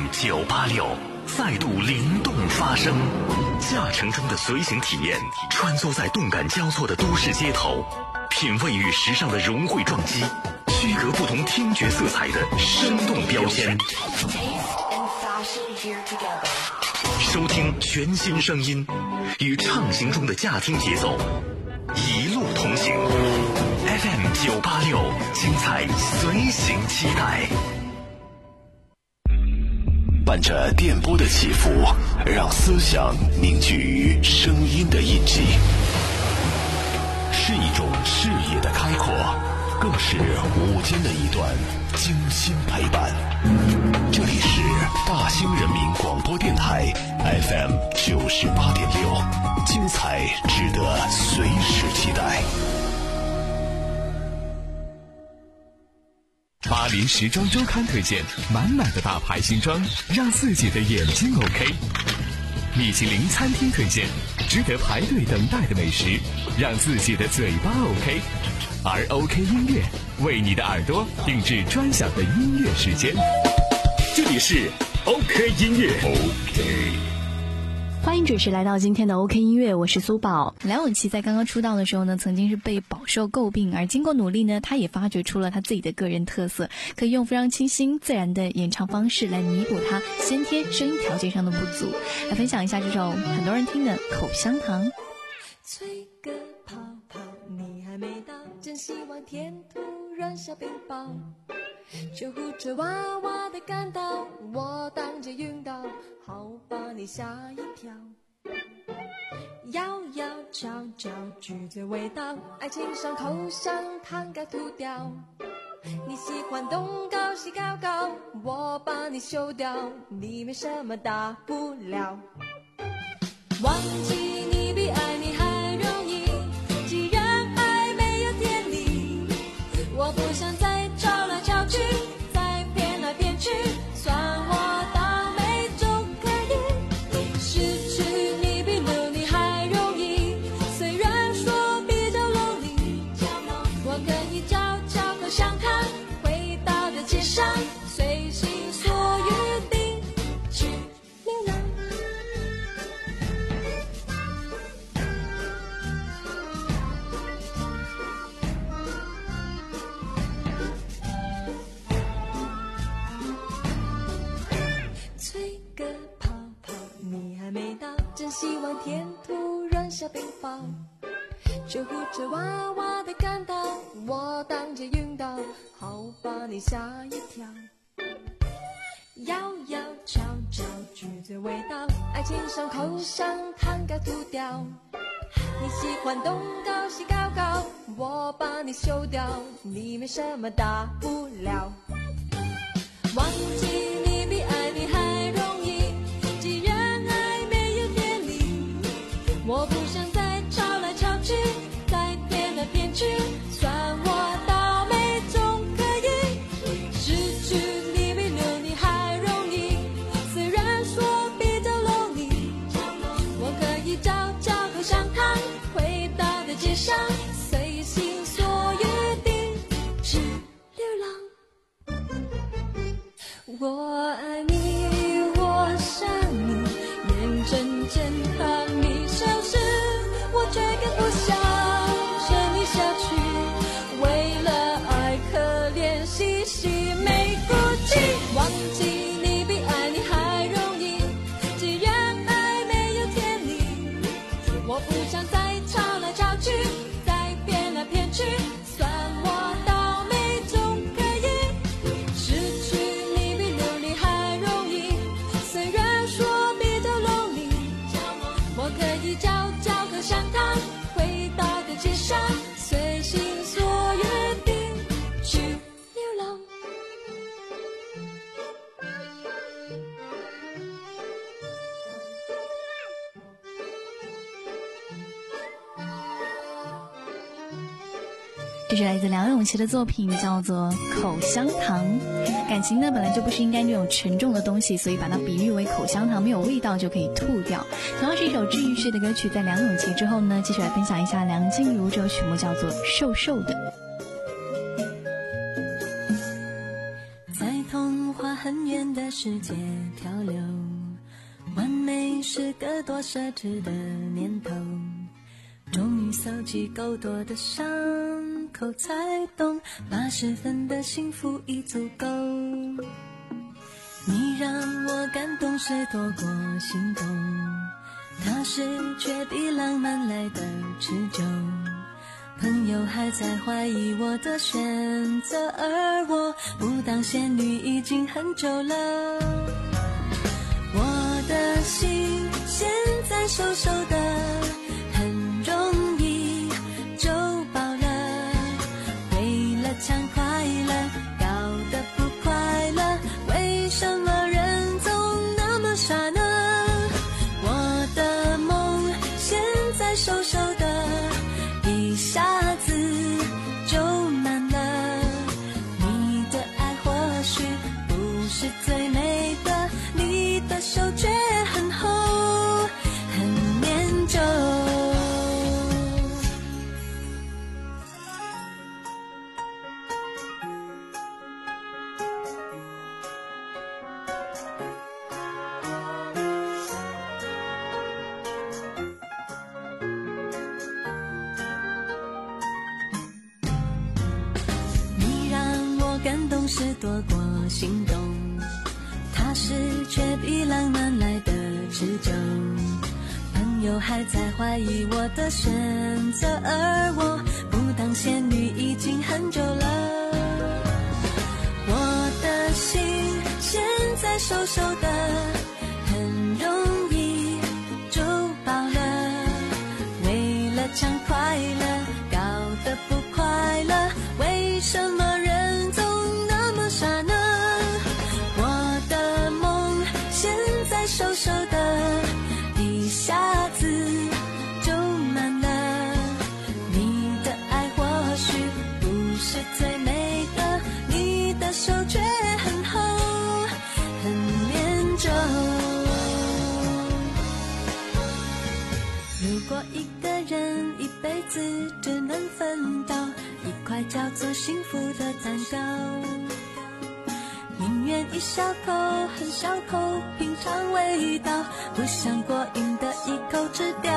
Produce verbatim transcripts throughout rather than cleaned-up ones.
九八六再度灵动发声，驾乘中的随行体验，穿梭在动感交错的都市街头，品味与时尚的融汇撞击，区隔不同听觉色彩的生动标签。收听全新声音，与畅行中的驾听节奏，一路同行。F M 九八六，精彩随行期待。 伴着电波的起伏，让思想凝聚于声音的印记，是一种视野的开阔，更是午间的一段精心陪伴。这里是大兴人民广播电台 F M 九十八点六，精彩值得随时期待。 巴黎时装周刊推荐满满的大牌新装，让自己的眼睛 OK。米其林餐厅推荐值得排队等待的美食，让自己的嘴巴 OK。而 OK 音乐为你的耳朵定制专享的音乐时间。这里是 OK 音乐 OK。 欢迎准时来到今天的 OK 音乐，我是苏宝。梁咏琪在刚刚出道的时候呢，曾经是被饱受诟病，而经过努力呢，她也发掘出了她自己的个人特色，可以用非常清新自然的演唱方式来弥补她先天声音条件上的不足。来分享一下这首很多人听的《口香糖》。 吹个泡泡，你还没到，真希望天突然下冰雹，救护车哇哇的赶到，我当街晕倒，好把你吓一跳。摇摇悄悄，拒绝味道，爱情上口香糖该吐掉。你喜欢东高西高高，我把你修掉，你没什么大不了。忘记你比爱你还容易，既然爱没有天理，我不想再吵来吵去，再骗来骗去，算我倒霉总可以。失去你比留你还容易，虽然说比较 lonely， 我可以嚼嚼口香糖，回到这街上，随心所欲地去流浪。吹个泡泡，你还没到，真希望天突然下冰雹，救护车哇哇的赶到，我当街晕倒，好把你吓一跳。摇摇悄悄，拒绝味道，爱情上口香糖该吐掉。你喜欢东高西高高，我把你修掉，你没什么大不了。忘记你比爱你还容易，既然爱没有天理，我不想再吵来吵去，再骗来骗去，算我倒霉总可以。失去你比留你还容易，虽然说比较 lonely， 我可以嚼嚼口香糖，回到的街上，随心所欲地去流浪。我爱你，我想你，眼睁睁看你消失，我却更不想沉溺下去，为了爱可怜兮兮没骨气。忘记你比爱你还容易，既然爱没有天理，我不想再吵来吵去，再骗来骗去，算我倒霉总可以。失去你比留你还容易，虽然说比较 lonely， 我可以嚼嚼口香糖，回到的街上，随心所欲地去流浪。 这是来自梁咏琪的作品，叫做《口香糖》。感情呢本来就不是应该这种沉重的东西，所以把它比喻为口香糖，没有味道就可以吐掉。同样是一首治愈式的歌曲，在梁咏琪之后呢，继续来分享一下梁静茹这首曲目，叫做《瘦瘦的》。 在童话很远间的世界漂流，完美是个多奢侈的念头，终于搜集够多的伤口，才懂八十分的幸福已足够。你让我感动是多过心动，踏实却比浪漫来的持久，朋友还在怀疑我的选择，而我不当仙女已经很久了。我的心现在瘦瘦的，很容易就饱了，为了抢快乐搞得不快乐，为什么人总那么傻呢？我的梦现在瘦瘦的，一下子就满了，你的爱或许不是最美的，你的手却很厚很念旧。感动是多过心动，踏实却比浪漫来的持久，朋友还在怀疑我的选择，而我不当仙女已经很久了。我的心现在瘦瘦的，很容易就饱了，为了抢快乐搞得不快乐，为什么人总傻呢？我的梦现在瘦瘦的，一下子就满了，你的爱或许不是最美的，你的手却很厚很念旧。如果一个人一辈子只能分到一块叫做幸福的蛋糕，宁愿一小口很小口品尝味道，不想过瘾的一口吃掉。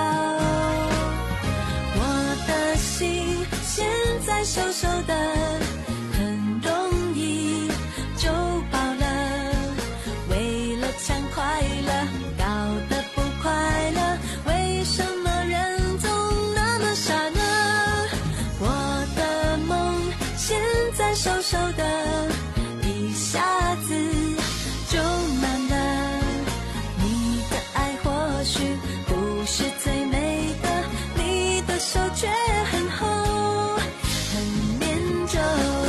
我的心现在瘦瘦的，很容易就饱了，为了抢快乐搞得不快乐，为什么人总那么傻呢？我的梦现在瘦瘦的，一下子就满了，你的爱或许不是最美的，你的手却很厚很念旧。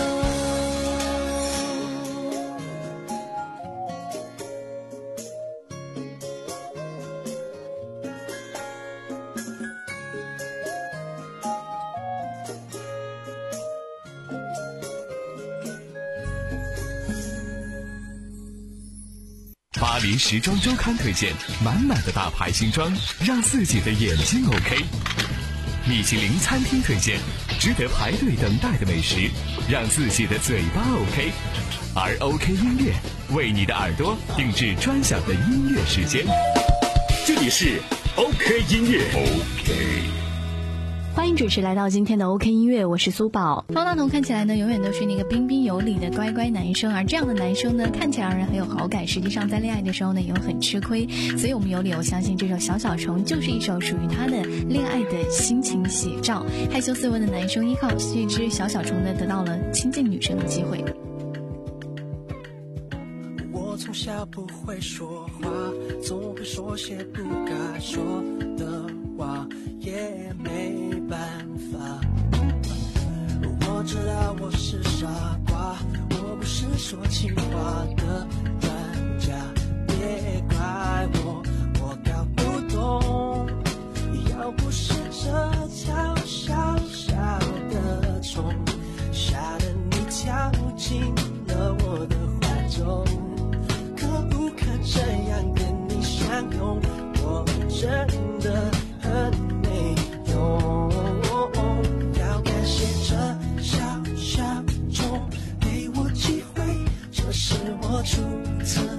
巴黎时装周刊推荐满满的大牌新装，让自己的眼睛 OK。米其林餐厅推荐值得排队等待的美食，让自己的嘴巴 OK。而 OK 音乐为你的耳朵定制专享的音乐时间。 这里是 OK 音乐 OK。 欢迎准时来到今天的 OK 音乐，我是苏宝。方大同看起来呢，永远都是那个彬彬有礼的乖乖男生，而这样的男生呢，看起来让人很有好感，实际上在恋爱的时候呢，也会很吃亏。所以我们有理由相信，这首《小小虫》就是一首属于他的恋爱的心情写照。害羞斯文的男生一号，是一只小小虫呢，得到了亲近女生的机会。 我从小不会说话，总会说些不该说的话，也没办法。我知道我是傻瓜，我不是说情话的专家，别怪我，我搞不懂。要不是这条小小的虫，吓得你跳进了我的怀中，可不可这样跟你相拥？我真的很没用。要感谢这小小虫给我机会，这是我初次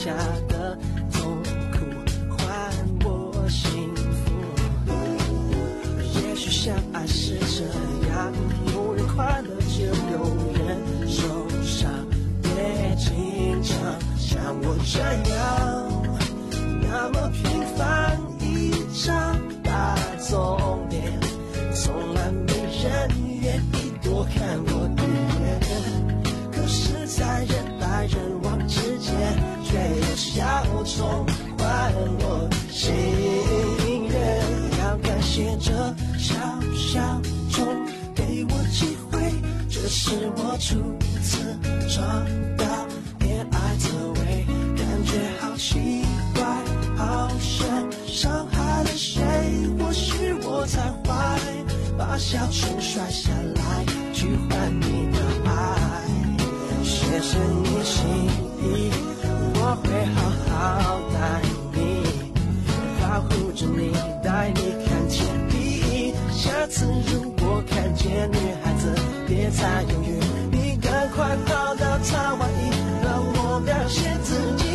下的痛苦换我幸福。也许相爱是这样，有人快乐就有人受伤，别经常像我这样那么平凡一张大众脸，从来没人愿意多看我一眼。可是在人来人往之间，却有小虫换我心愿。要感谢这小小虫给我机会，这是我初次尝到恋爱滋味，感觉好奇怪好深，伤害了谁？或许我太坏，把小虫摔下来去换你的爱。谢谢你心意，我会好好待你，保护着你，带你看天地。下次如果看见女孩子，别再犹豫，你赶快跑到她外衣，让我表现自己。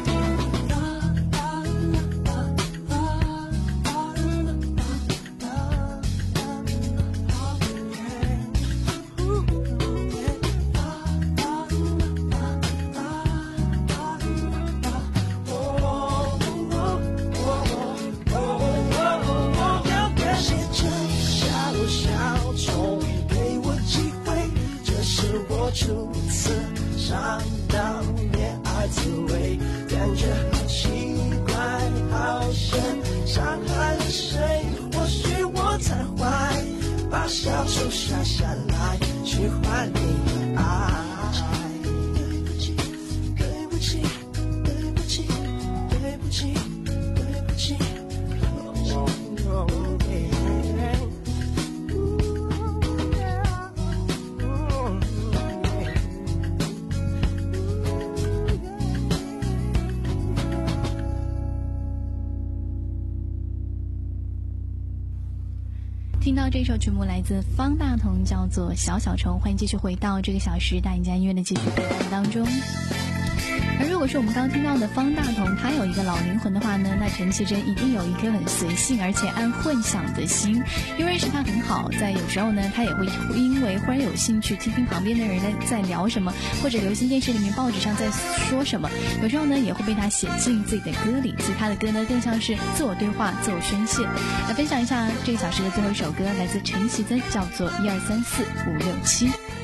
初次尝到恋爱滋味，感觉好奇怪好深，伤害了谁？或许我太坏，把小虫摔下来去换你的爱。对不起对不起对不起对不起对不起oh, oh, yeah. 听到这首曲目来自方大同，叫做《小小虫》，欢迎继续回到这个小时大赢家音乐的继续陪伴当中。而如果是我们刚刚听到的方大同，他有一个老灵魂的话呢，那陈绮贞一定有一颗很随性而且爱混响的心。因为认识他很好，在有时候呢，他也会因为忽然有兴趣听听旁边的人在聊什么，或者流行电视里面报纸上在说什么，有时候呢也会被他写进自己的歌里。其实他的歌呢更像是自我对话、自我宣泄。来分享一下这个小时的最后一首歌，来自陈绮贞，叫做一二三四五六七。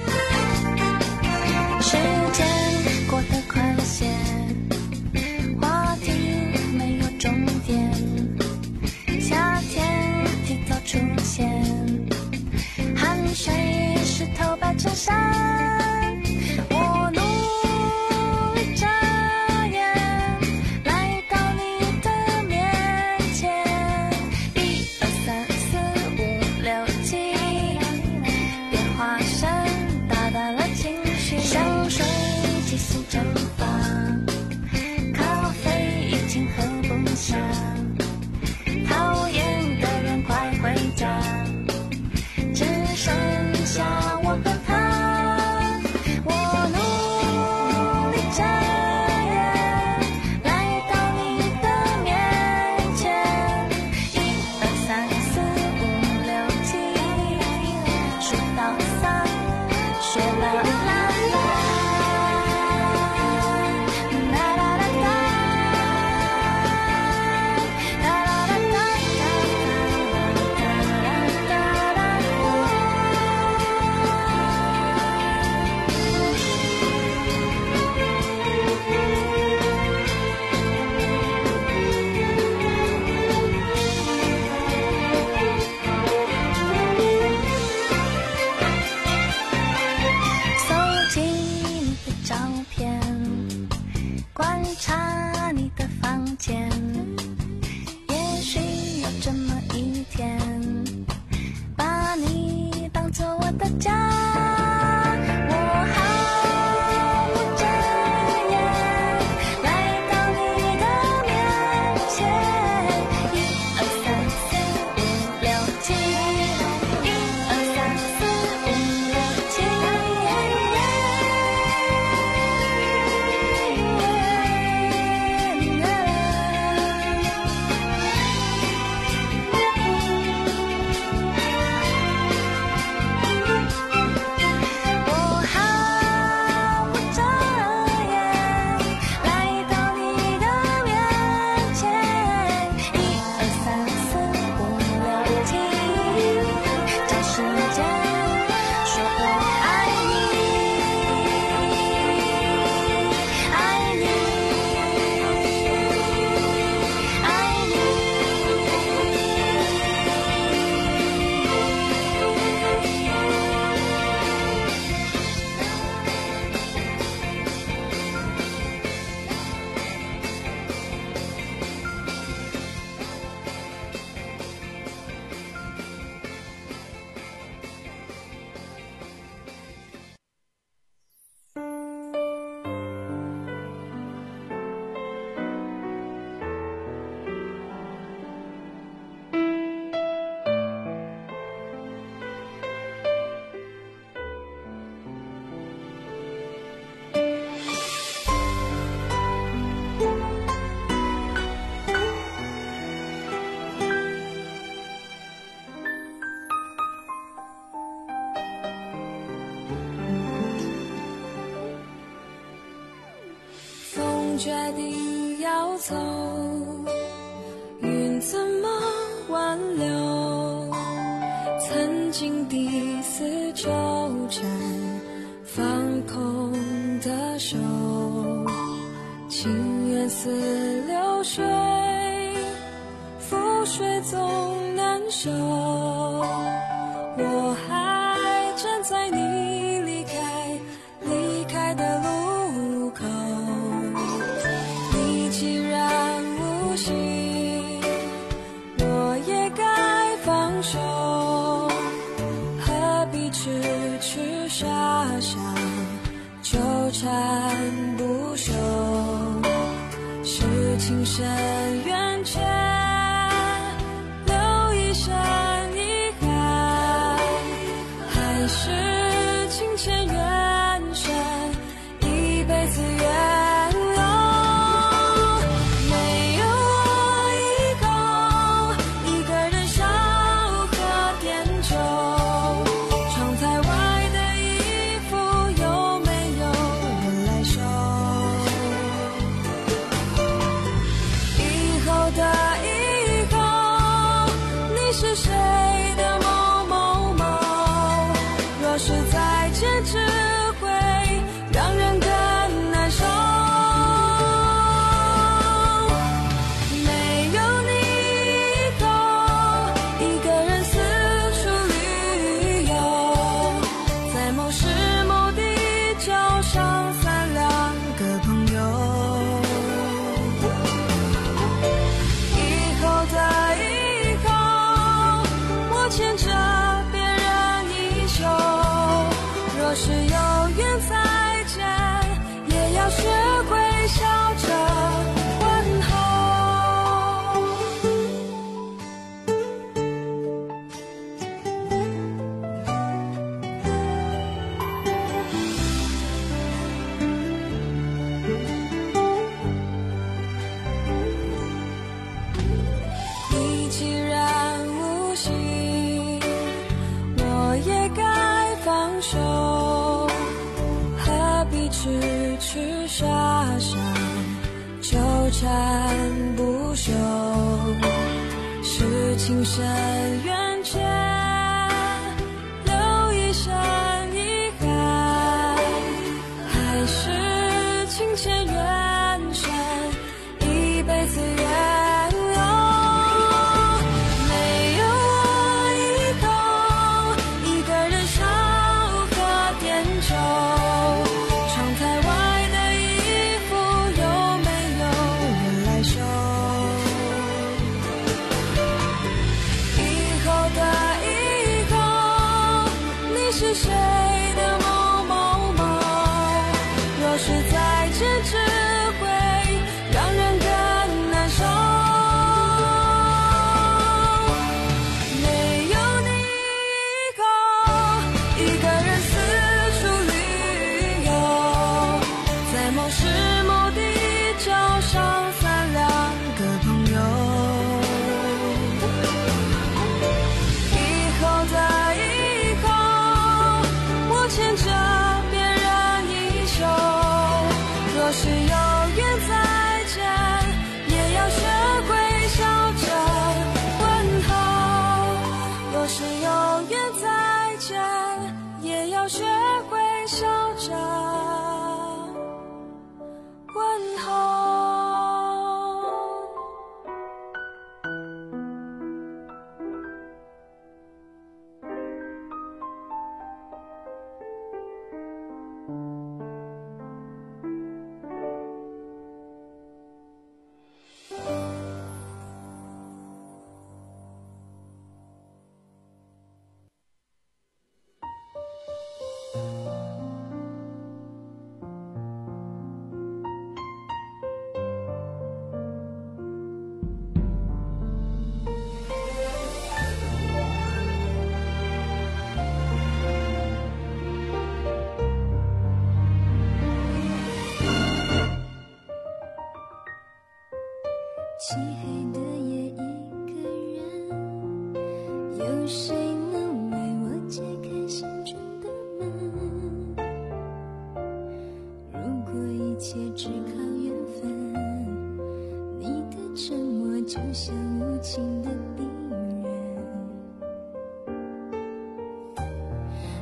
时间过得快了些，话题没有终点，夏天提早出现，汗水湿透白衬衫，我努力眨眼来到你的面前，一二三四五六七，别化身大决定要走，云怎么挽留曾经第四纠缠放空的手，情缘似流水，覆水总难收，我还站在你离开离开的路口，你既然无心，我也该放手，何必痴痴傻傻纠缠不休，是情深缘浅，留一生遗憾，还是情牵缘深，一辈子缘由。没有我以后，一个人笑喝点酒，窗台外的衣服有没有人来收？以后的以后，你是谁的某某某？若是再见，只会让人更难受。没有你以后，一个人四处旅游，在某时某地交上三两个朋友。以后的以后，我牵着别人衣袖，若是有缘再见，也要学会笑着问候。你既然无心，我也该放手，何必痴痴傻傻纠缠不休，是情深缘浅，留一生遗憾，还是情牵缘深，一辈子缘由。没有我以后，一个人少喝点酒，窗台外的衣服有没有人来收？以后的以后，你是谁的某某某？若是再见，只会让人更难受。没有你以后，一个人四处旅游，在某时某地交上三两个朋友。以后的以后，我牵着别人衣袖，若是有缘再见，也要学会笑着问候。若是有缘再见，也要学会笑着问候。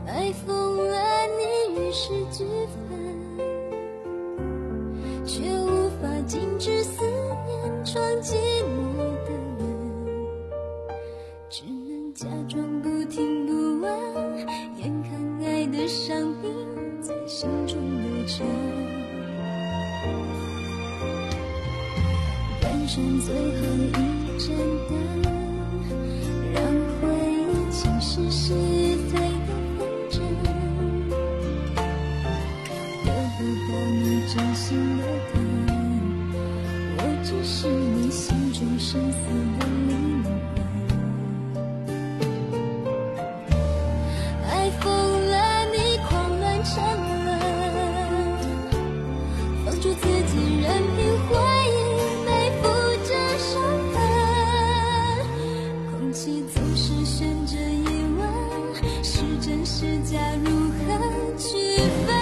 爱疯了你于是俱焚，却无法禁止思念闯寂寞的门，只能假装不听不闻，眼看爱的伤兵在心中流淌，关上最后一盏灯，让回忆侵蚀是非的纷争，得不到你真心的疼，我只是你心中生死的灵魂。爱疯了你狂乱沉沦，放逐自己任凭回忆背负着伤痕，空气总是悬着疑问，是真是假如何区分，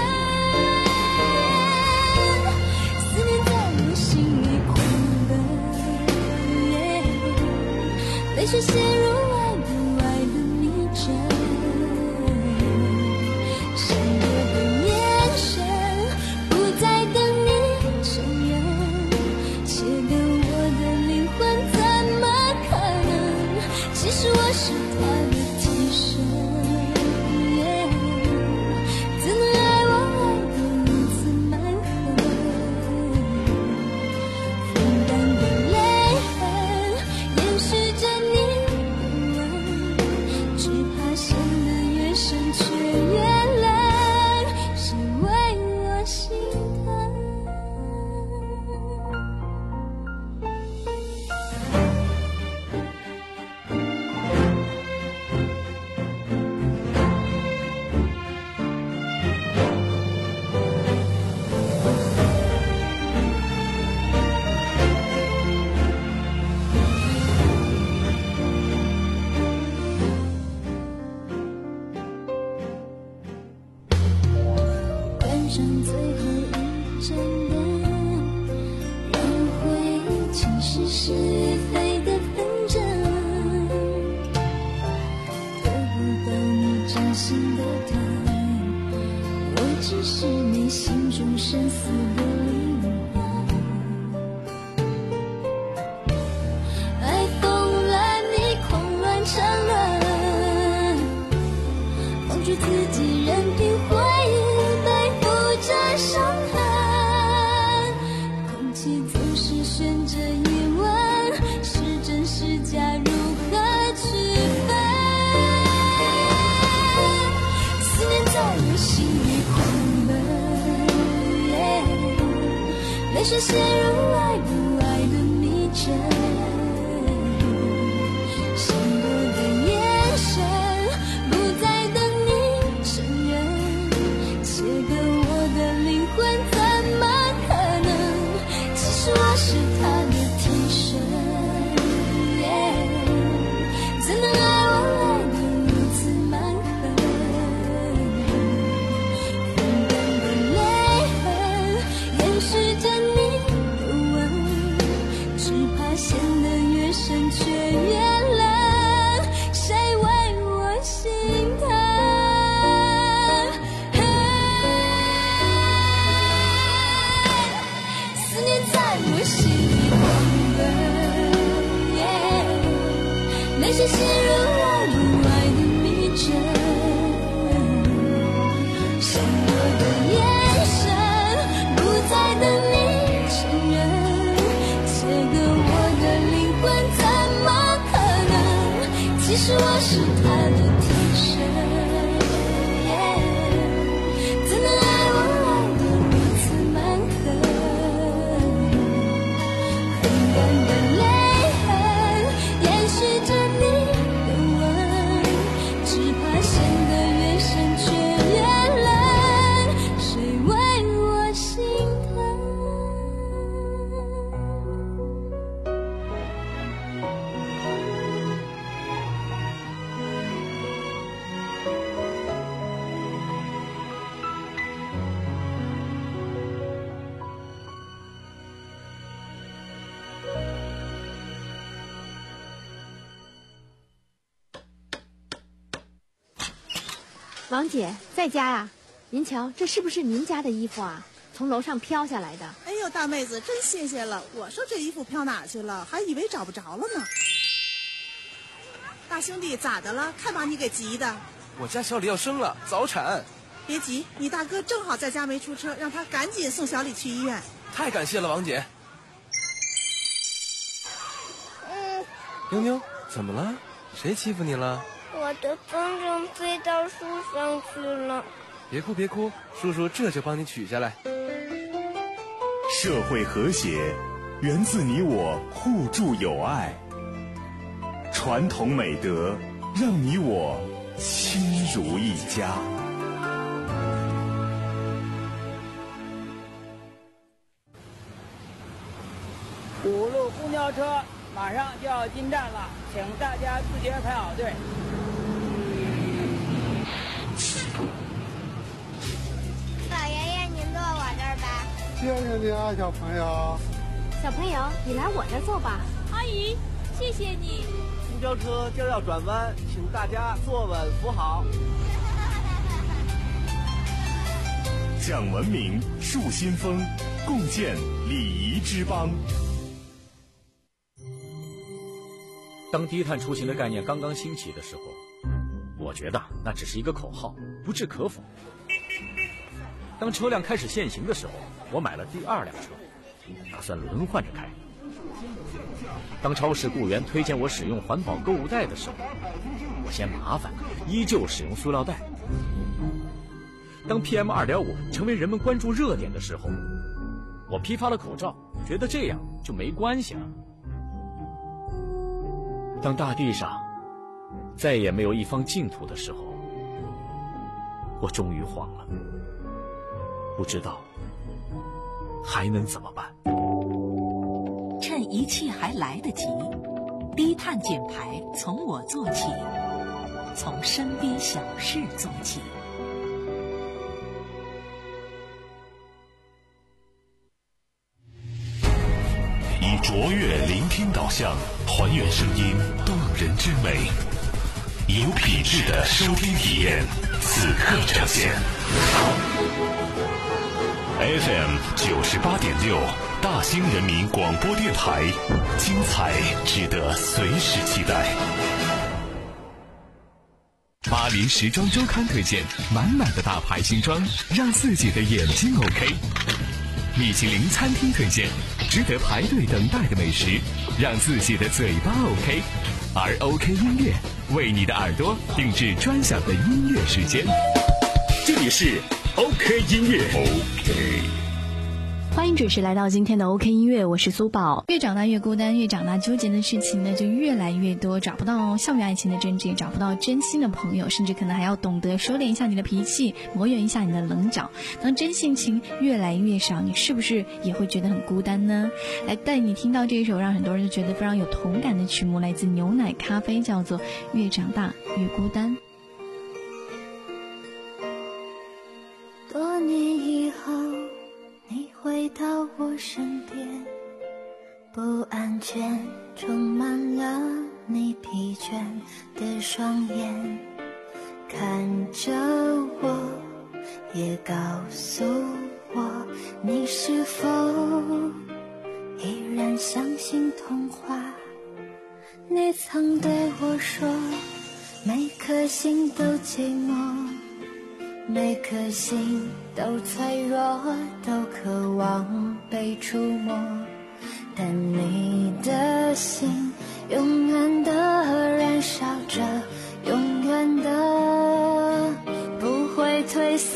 思念在我心里狂奔，泪水陷入爱不爱的迷阵，闪躲的眼神不再等你承认，切割我的灵魂怎么可能，其实我是他的替身，怎能爱我爱得如此蛮横，风干的泪痕延续着你的吻，只怕陷得越深却越冷，谁为我心疼。关上最后一盏灯，让回忆侵蚀是非的纷争，得不到你真心的疼，我只是你心中生死的灵魂。爱疯了你狂乱沉沦，放逐自己任凭回忆背负着伤痕，空气总是悬着疑问，是真是假如何区分，思念在我心里狂奔，泪水陷入爱不爱的迷阵，闪躲的眼神不再等你承认，切割我的灵魂怎么可能，其实我是他的替身，怎能爱我爱得如此蛮横，风干的泪痕延续着你的吻，只怕陷得越深却越冷，谁为我心疼。思念在我心里狂奔，泪水陷入爱不爱的迷阵，闪躲的眼神不再等你承认，切割我的灵魂怎么可能，其实我是他的替身，怎能爱我爱得如此蛮横，很干的泪痕延续着你的吻，只怕陷得越深却越冷，谁为我心疼。 王姐在家呀？您瞧，这是不是您家的衣服啊？从楼上飘下来的。 哎呦，大妹子，真谢谢了。我说这衣服飘哪去了，还以为找不着了呢。大兄弟，咋的了？看把你给急的。 我家小李要生了，早产。 别急，你大哥正好在家没出车，让他赶紧送小李去医院。 太感谢了，王姐。 嗯， 妞妞，怎么了？谁欺负你了？ 我的风筝飞到树上去了。 别哭别哭，叔叔这就帮你取下来。 社会和谐源自你我互助友爱，传统美德让你我亲如一家。 五路公交车马上就要进站了，请大家自觉排好队。 老爷爷，您坐我这儿吧。 谢谢你啊，小朋友。 小朋友，你来我这儿坐吧。 阿姨，谢谢你。 公交车就要转弯，请大家坐稳扶好。 讲文明，树新风，共建礼仪之邦。 当低碳出行的概念刚刚兴起的时候，我觉得那只是一个口号，不置可否。当车辆开始限行的时候，我买了第二辆车，打算轮换着开。当超市雇员推荐我使用环保购物袋的时候，我嫌麻烦，依旧使用塑料袋。当 P M 二点五 成为人们关注热点的时候，我批发了口罩，觉得这样就没关系了。当大地上再也没有一方净土的时候，我终于慌了，不知道还能怎么办。 趁一切还来得及，低碳减排从我做起，从身边小事做起。 以卓越聆听导向，还原声音动人之美，有品质的收听体验，此刻呈现。F M 九十八点六，大兴人民广播电台，精彩值得随时期待。 巴黎时装周刊推荐，满满的大牌新装，让自己的眼睛 OK。米其林餐厅推荐，值得排队等待的美食，让自己的嘴巴 OK。而 OK 音乐为你的耳朵定制专享的音乐时间。这里是 OK 音乐 OK。 欢迎准时来到今天的 OK 音乐，我是苏宝。越长大越孤单，越长大纠结的事情呢就越来越多，找不到校园爱情的真挚，找不到真心的朋友，甚至可能还要懂得收敛一下你的脾气，磨圆一下你的棱角。当真性情越来越少，你是不是也会觉得很孤单呢？来带你听到这一首让很多人都觉得非常有同感的曲目，来自牛奶咖啡，叫做《越长大越孤单》。 多年以后你回到我身边，不安全充满了你疲倦的双眼，看着我，也告诉我，你是否依然相信童话？你曾对我说，每颗心都寂寞，每颗心都脆弱，都渴望被触摸，但你的心永远的燃烧着，永远的不会退缩。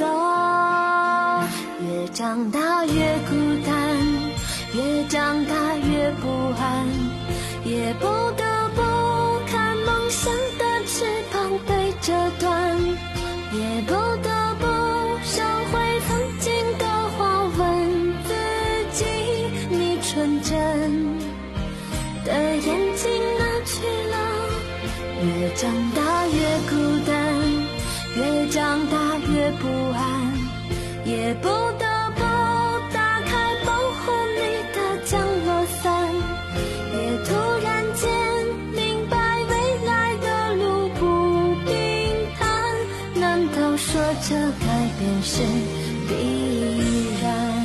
越长大越孤单，越长大越不安，也不得不看梦想的翅膀被折断，也不得不收回曾经的话，问自己，你纯真的眼睛哪去了？越长大越孤单，越长大越不安，也不得不打开保护你的降落伞，也突然间明白未来的路不平坦，难道我说这改变是必然。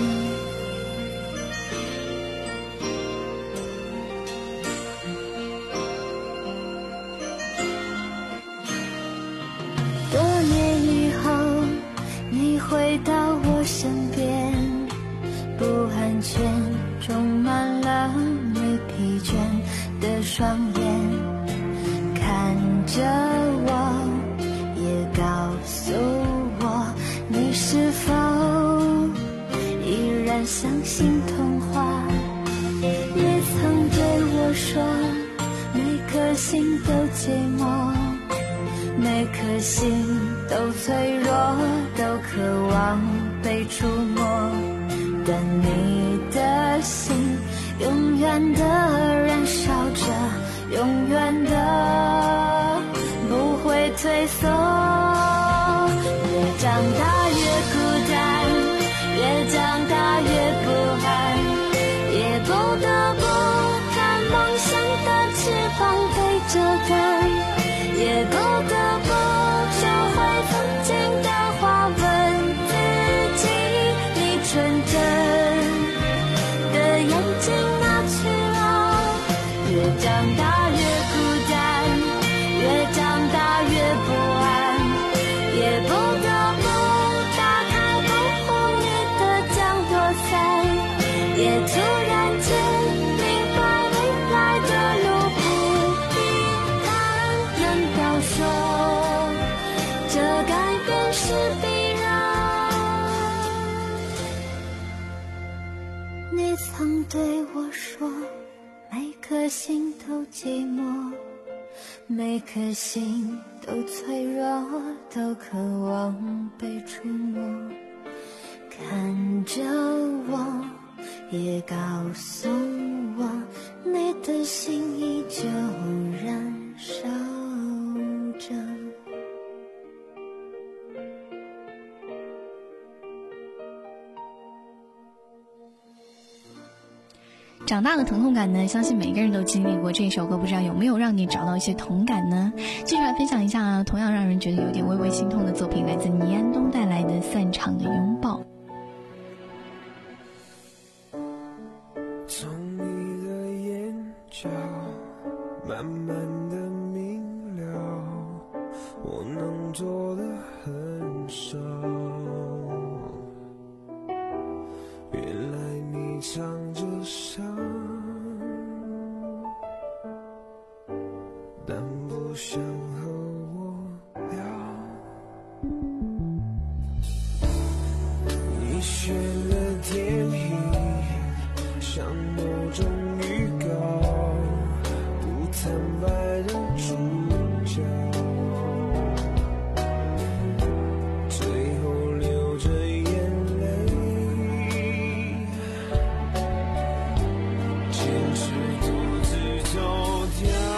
多年以后你回到我身边，不安全充满了你疲倦的双眼，看着我也告诉我，你是否依然相信童话？也曾对我说，每颗心都寂寞，每颗心都脆弱，都渴望被触摸，但你的心永远的燃烧着，永远的不会退缩。越长大越孤单，越长大越不安，也不得不看梦想的翅膀被折断，也不得不收回曾经的话，问自己，你纯真的眼睛哪去了？越长大越孤单，越长大越不安，也不得不打开保护你的降落伞，也突然间明白未来的路不平坦。难道说这改变是必然？你曾对我说，每颗心都寂寞，每颗心都脆弱，都渴望被触摸，看着我也告诉我，你的心依旧燃烧着。 长大的疼痛感呢，相信每个人都经历过。这首歌不知道有没有让你找到一些同感呢？继续来分享一下同样让人觉得有点微微心痛的作品，来自倪安东带来的《散场的拥抱》。 从你的眼角慢慢的明了，我能做的很少，原来你藏着伤，但不想和我聊。你选的电影像某种预告，不坦白的主角，最后流着眼泪，坚持独自走掉。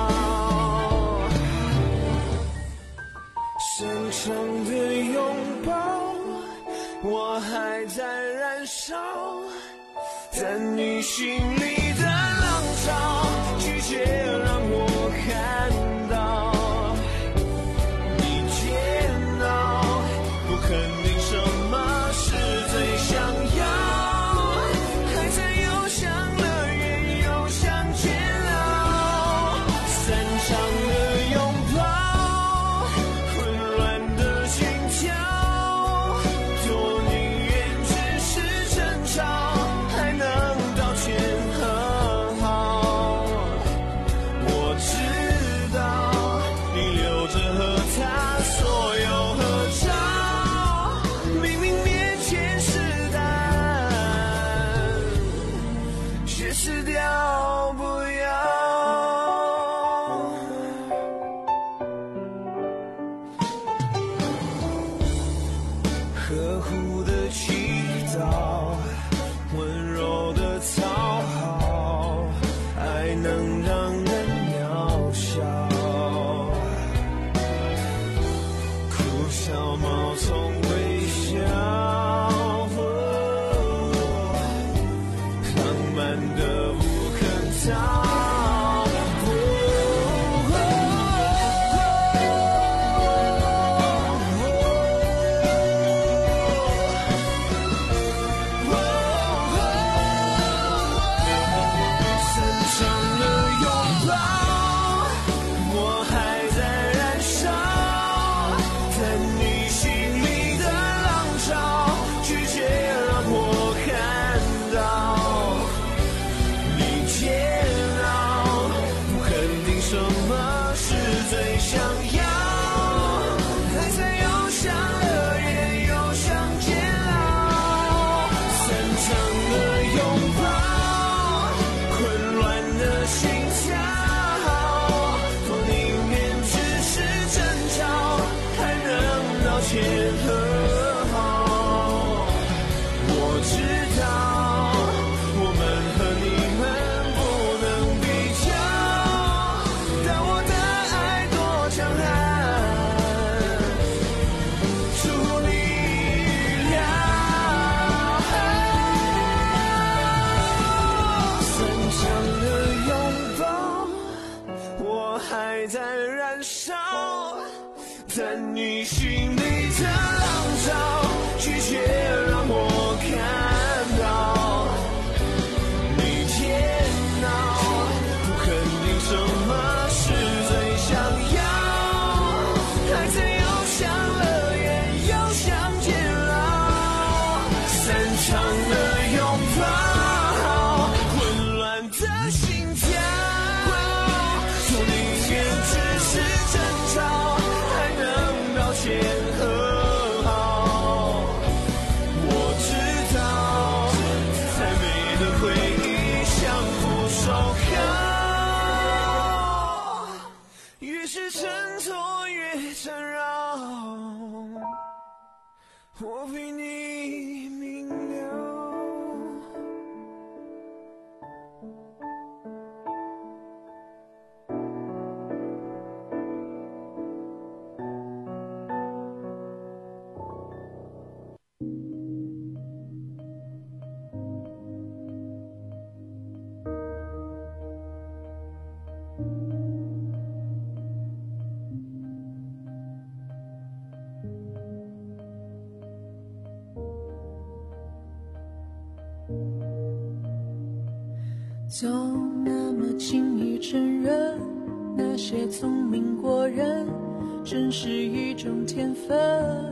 深长的拥抱，我还在燃烧，但你心里的浪潮，拒绝让我看到。你煎熬，不肯定什么是最想要，还在又想了远，又想煎熬。散场的拥抱，混乱的心跳，多宁愿只是争吵，还能道歉和好。我知道你留着和他所有合照，明明面前是答案，却吃掉不要。呵护的祈祷，温柔的讨好，爱能让人渺小。哭笑冒充微笑，浪漫的无可逃。 前和好。我知道我们和你们不能比较，但我的爱多强悍，出乎你意料。散场的拥抱，我还在燃烧，但你心里的浪潮拒绝让我看到。你电脑不肯定什么是最想要，孩子又想乐园又想监牢，散场的拥抱，混乱的心跳，说宁愿只是争吵，还能道歉和好。我知道再美的回忆相互守靠，越是挣脱越缠绕，我比你明了。 总那么轻易承认，那些聪明过人真是一种天分，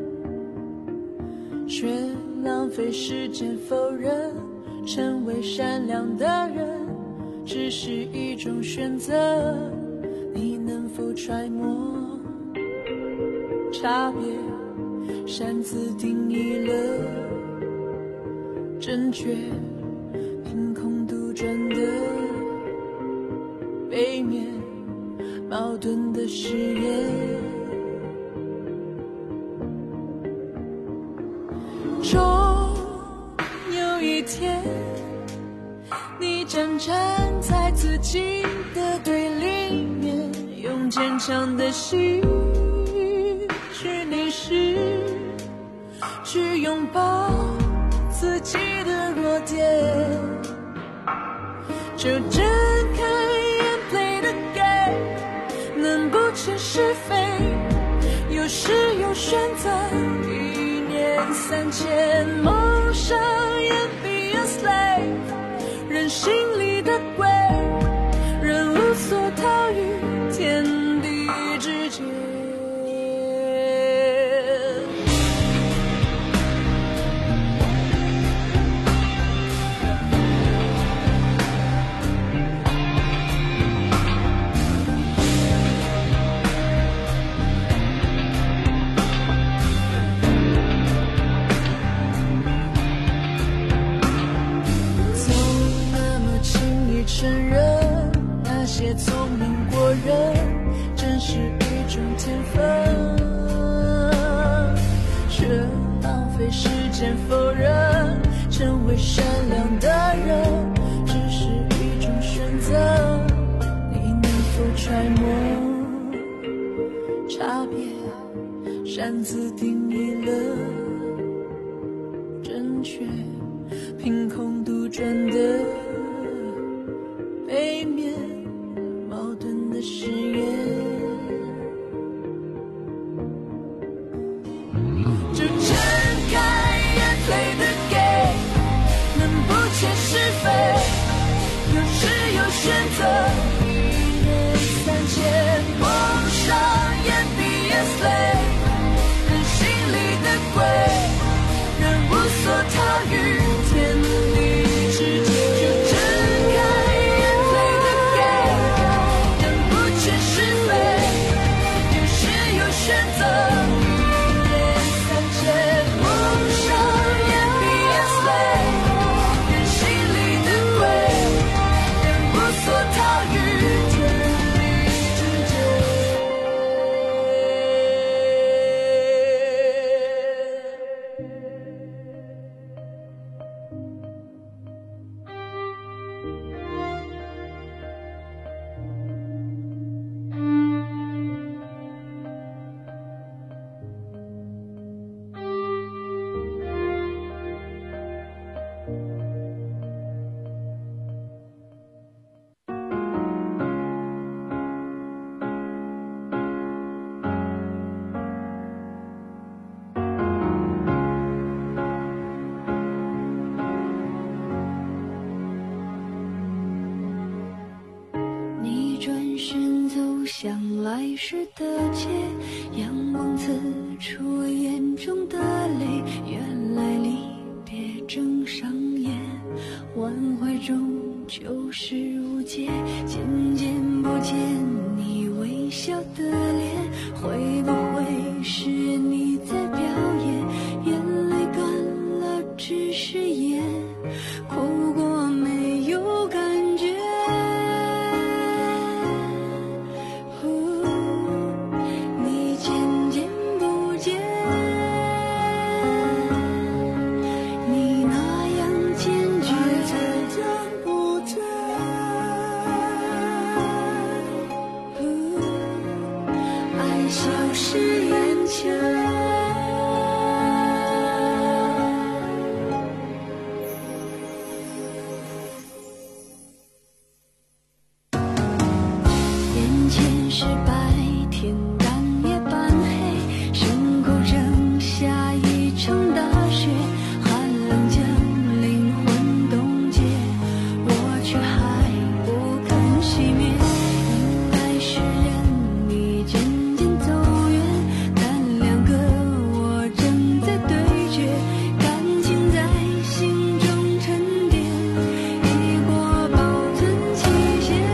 却浪费时间否认，成为善良的人只是一种选择。你能否揣摩差别，擅自定义了正确，凭空杜撰的背面，矛盾的誓言。终有一天，你站站在自己的对立面，用坚强的心去凝视，去拥抱自己的弱点，就睁开眼 play the game， 能不切是非，有时有选择，一念三千，梦想也 be a slave， 人心里的鬼，人无所逃于天地之间。承认那些聪明过人真是一种天分，却浪费时间否认，成为善良的人只是一种选择。你能否揣摩差别，擅自定义了正确，凭空杜撰的背面，矛盾的誓言，就睁开眼 play the game， 能不切是非，有时有选择，一念三千，梦想也 be a slave， 人心里的鬼，人无所逃于天地之间。 时的街，阳光刺出我眼中的泪，原来离别正上演，万怀中就是无解，渐渐不见你微笑的脸，会不会是你在表演？眼泪干了只是眼，哭过没有感觉。你渐渐不见，你那样坚决，渐渐不见。爱消失眼前。是白天，但夜半黑，身后正下一场大雪，寒冷将灵魂冻结，我却还不肯熄灭。应该是人你渐渐走远，但两个我正在对决，感情在心中沉淀，已过保存期限。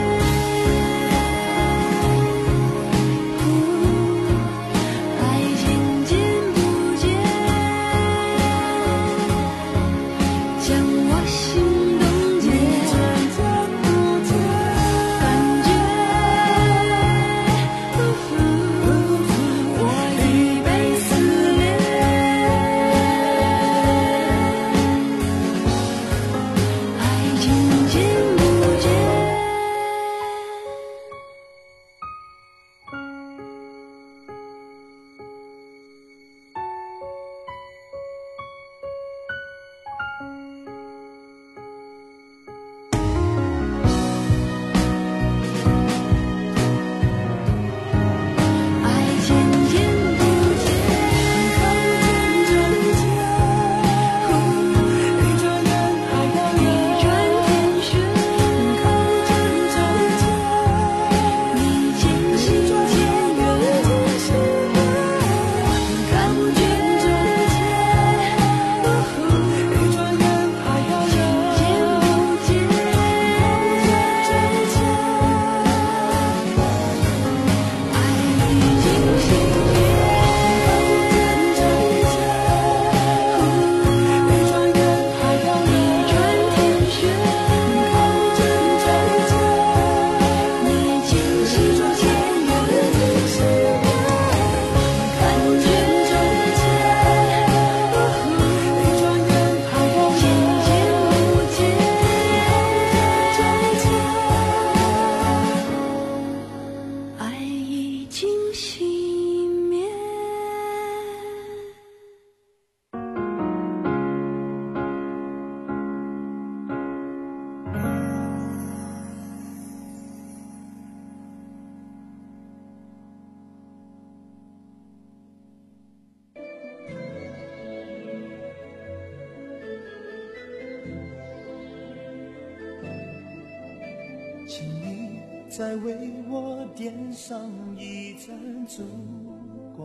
请你再为我点上一盏烛光，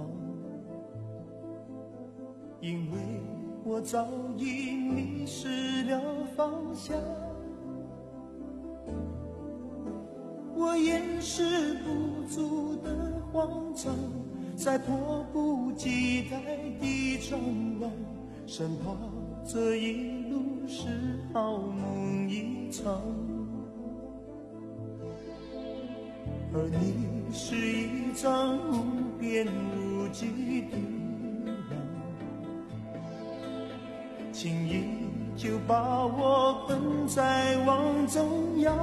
因为我早已迷失了方向，我掩饰不住的慌张，在迫不及待地张望，生怕这一路是好梦一场。而你是一张无边无际的浪，轻易就把我困在网中央。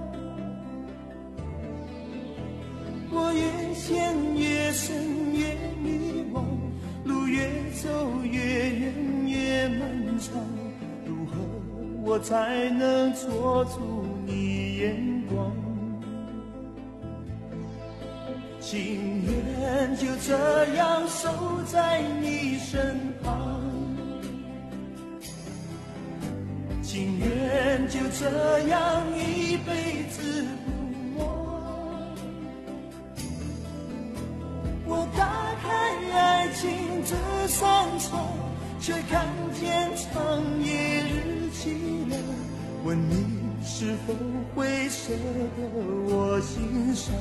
我越陷越深越迷惘，路越走越远越漫长，如何我才能捉住你眼光？情愿就这样守在你身旁，情愿就这样一辈子不忘。 打开爱情这扇窗，却看见长夜日凄凉。问你是否会舍得我心伤？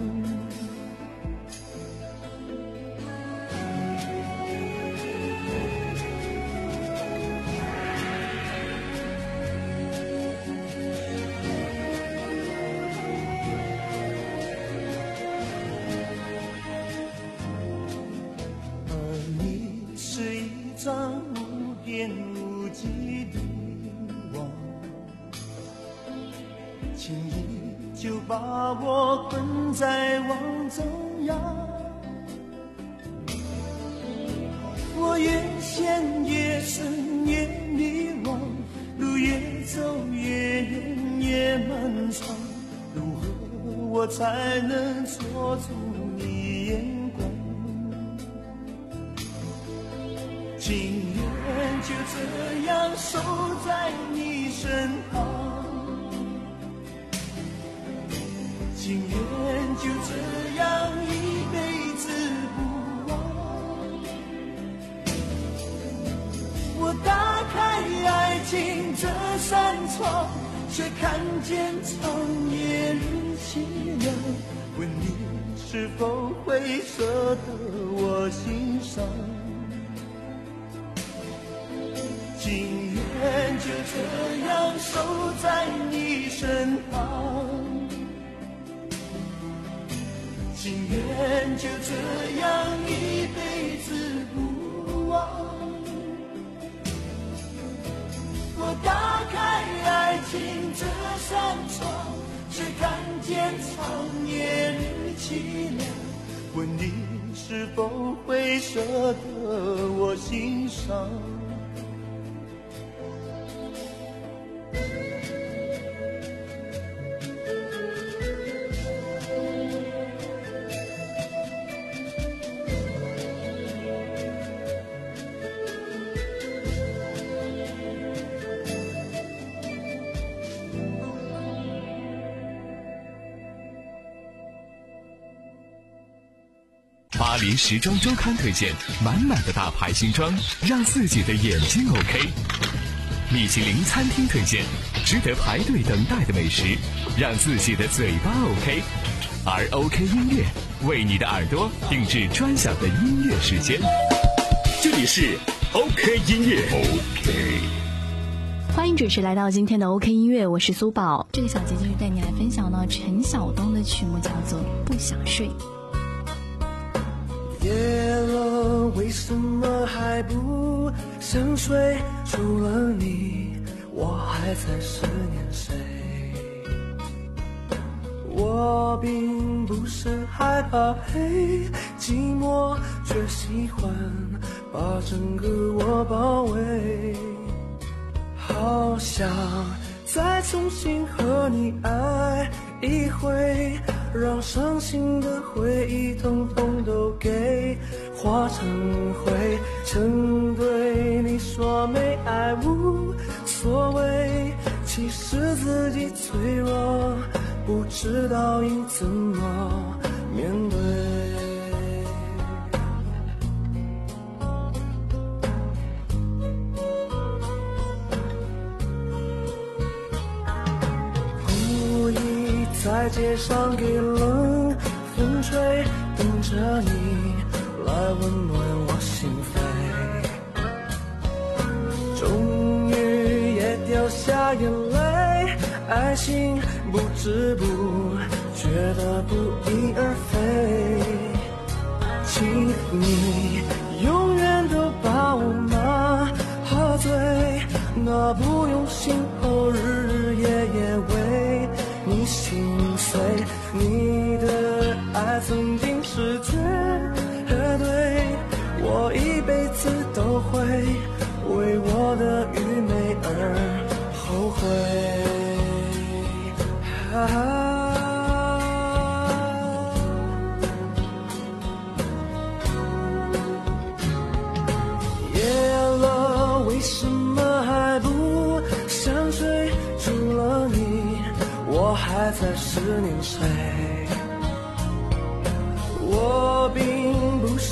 张无边无际的网，轻易就把我困在网中央。我越陷越深越迷惘，路越走越远越漫长。如何我才能捉住你眼光？情愿就这样守在你身旁，情愿就这样一辈子不忘。我打开爱情这扇窗，却看见长夜日凄凉。问你是否会舍得我心伤？情愿就这样守在你身旁，情愿就这样一辈子不忘。我打开爱情这扇窗，却看见长夜日凄凉。问你是否会舍得我心伤？ 巴黎时装周刊推荐满满的大牌新装，让自己的眼睛 OK。米其林餐厅推荐值得排队等待的美食，让自己的嘴巴 OK。而 OK 音乐为你的耳朵定制专享的音乐时间。这里是 OK 音乐 OK。 欢迎准时来到今天的 OK 音乐，我是苏宝。这个小节就是带你来分享到陈晓东的曲目，叫做《不想睡》。 夜了，为什么还不想睡？除了你，我还在思念谁？我并不是害怕黑寂寞，却喜欢把整个我包围。好想再重新和你爱一回，让伤心的回忆统统都给化成灰。曾对你说没爱无所谓，其实自己脆弱，不知道应怎么面对。在街上给冷风吹，等着你来温暖我心扉。终于也掉下眼泪，爱情不知不觉的不翼而飞。请你永远都把我麻醉，那不用心后日日夜夜为你心碎。你的爱曾经是绝对，我一辈子都会为我的愚昧而后悔。啊我还在思念谁？我并不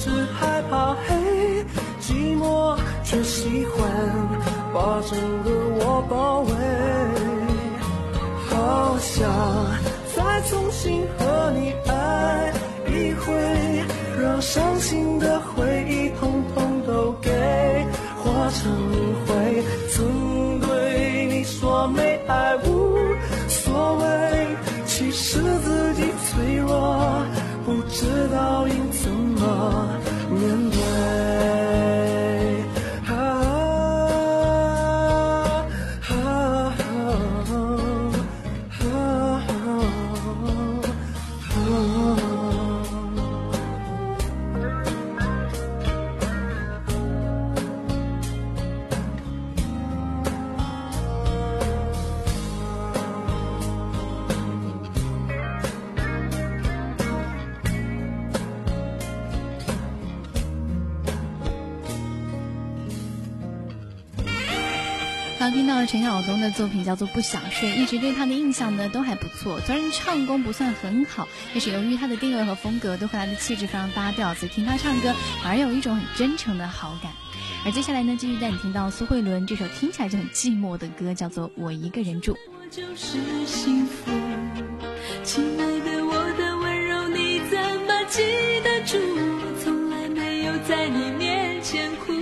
刚刚听到了陈晓东的作品叫做《不想睡》，一直对他的印象呢都还不错。虽然唱功不算很好，但是由于他的定位和风格都和他的气质非常搭调，所以听他唱歌反而有一种很真诚的好感。而接下来呢，继续带你听到苏慧伦这首听起来就很寂寞的歌，叫做《我一个人住》。 我就是幸福，亲爱的，我的温柔你怎么记得住？从来没有在你面前哭。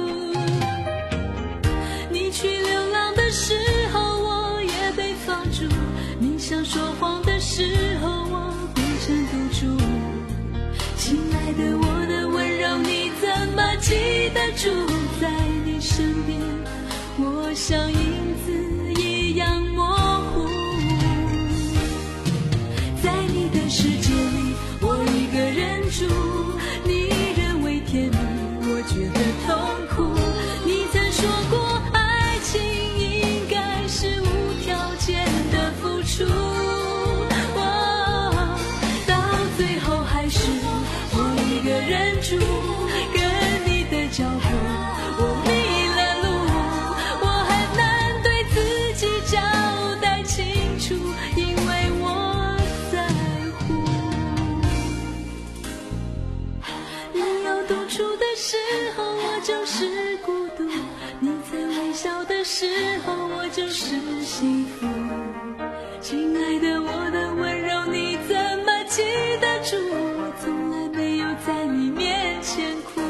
你去流浪的时候，我也被放逐。你想说谎的时候，我变成赌注。亲爱的，我的温柔你怎么记得住？在你身边，我像影子一样模糊。在你的世界里，我一个人住。你认为甜蜜，我觉得痛苦。你曾说过爱情应该是无条件的付出，哦，到最后还是我一个人住。跟你的脚步我迷了路，我很难对自己交代清楚，因为我在乎。你有独处的时候，我就是孤独。你在微笑的时候，我就是幸福。亲爱的，我的温柔你怎么记得住？我从来没有在你面前哭。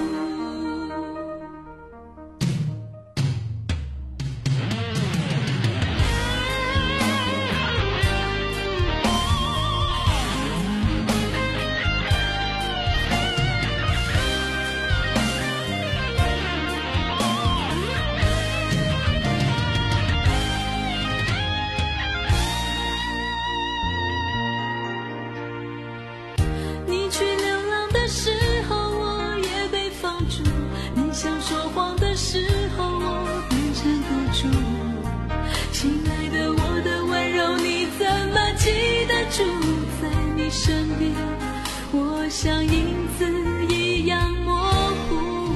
你去流浪的时候，我也被放逐。你想说谎的时候，我变成赌注。亲爱的，我的温柔你怎么记得住？在你身边，我像影子一样模糊。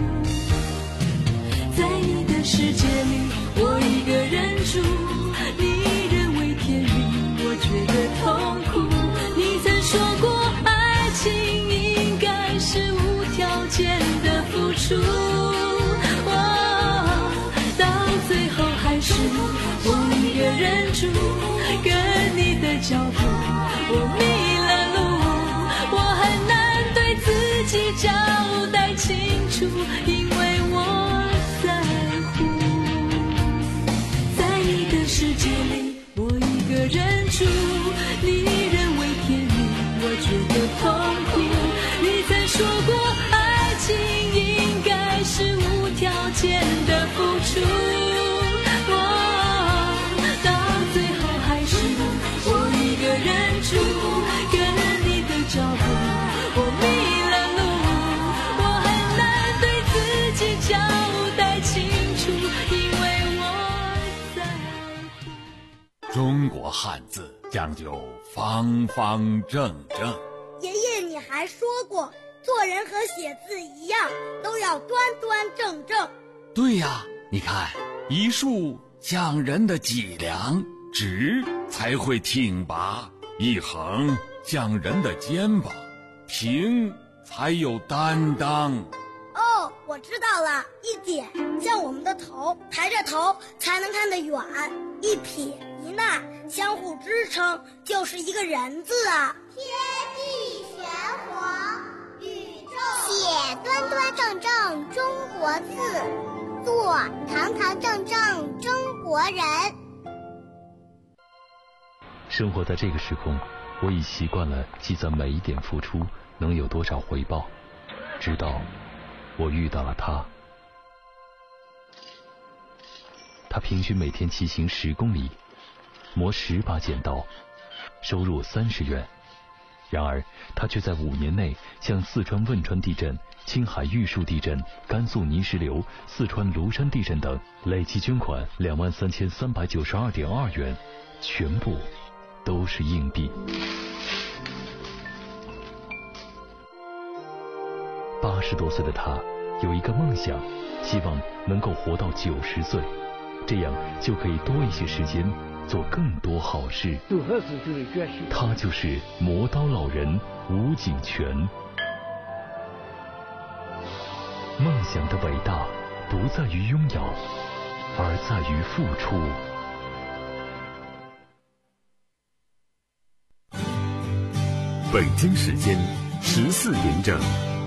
在你的世界里，我一个人住。你认为甜蜜，我觉得痛苦。你曾说过爱情应该是无条件的付出，哦，到最后还是我一个人住。跟你的脚步我迷了路，我很难对自己交代清楚，因为我在乎。在你的世界里，我一个人住。你认为甜蜜，我觉得痛苦。你曾说过爱情应该是无条件的付出，哦，到最后还是我一个人住。跟你的脚步我迷了路，我很难对自己交代清楚，因为我在乎。 中国汉字讲究方方正正。 爷爷，你还说过，做人和写字一样，都要端端正正。 对呀，你看，一竖讲人的脊梁，直才会挺拔；一横讲人的肩膀，平才有担当。 哦，我知道了，一点像我们的头，抬着头才能看得远；一撇一捺相互支撑，就是一个人字啊。 天地玄黄，宇宙写端端正正中国字，做堂堂正正中国人。 生活在这个时空，我已习惯了计算每一点付出能有多少回报，直到我遇到了他。他平均每天骑行十公里，磨十把剪刀，收入三十元。然而他却在五年内向四川汶川地震、青海玉树地震、甘肃泥石流、四川庐山地震等累计捐款两万三千三百九十二点二元，全部都是硬币。八十多岁的他有一个梦想，希望能够活到九十岁。 这样就可以多一些时间做更多好事。 做好事就是决心。 他就是磨刀老人吴景全。梦想的伟大不在于拥有，而在于付出。 北京时间十四点整。